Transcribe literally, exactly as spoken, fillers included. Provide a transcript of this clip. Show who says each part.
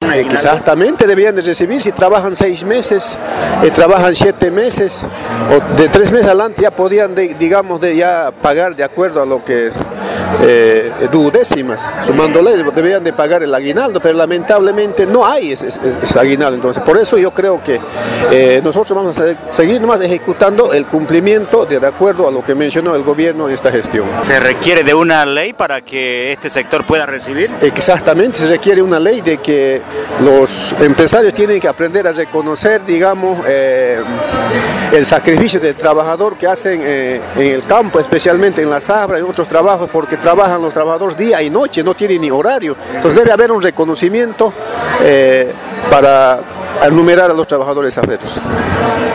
Speaker 1: aguinaldo?
Speaker 2: Exactamente, debían de recibir, si trabajan seis meses, eh, trabajan siete meses, o de tres meses adelante ya podían, de, digamos, de ya pagar de acuerdo a lo que es eh, duodécimas, sumándole, debían de pagar el aguinaldo, pero lamentablemente no hay ese, ese, ese aguinaldo. Entonces, por eso yo creo que eh, nosotros vamos a seguir nomás ejecutando el cumplimiento de, de acuerdo a lo que mencionó el gobierno en esta gestión.
Speaker 1: ¿Se requiere de una ley para que este sector pueda recibir?
Speaker 2: Exactamente, se requiere una ley de que los empresarios tienen que aprender a reconocer, digamos, eh, el sacrificio del trabajador que hacen eh, en el campo, especialmente en la zafra y en otros trabajos, porque trabajan los trabajadores día y noche, no tienen ni horario. Entonces debe haber un reconocimiento eh, para enumerar a los trabajadores zafreros.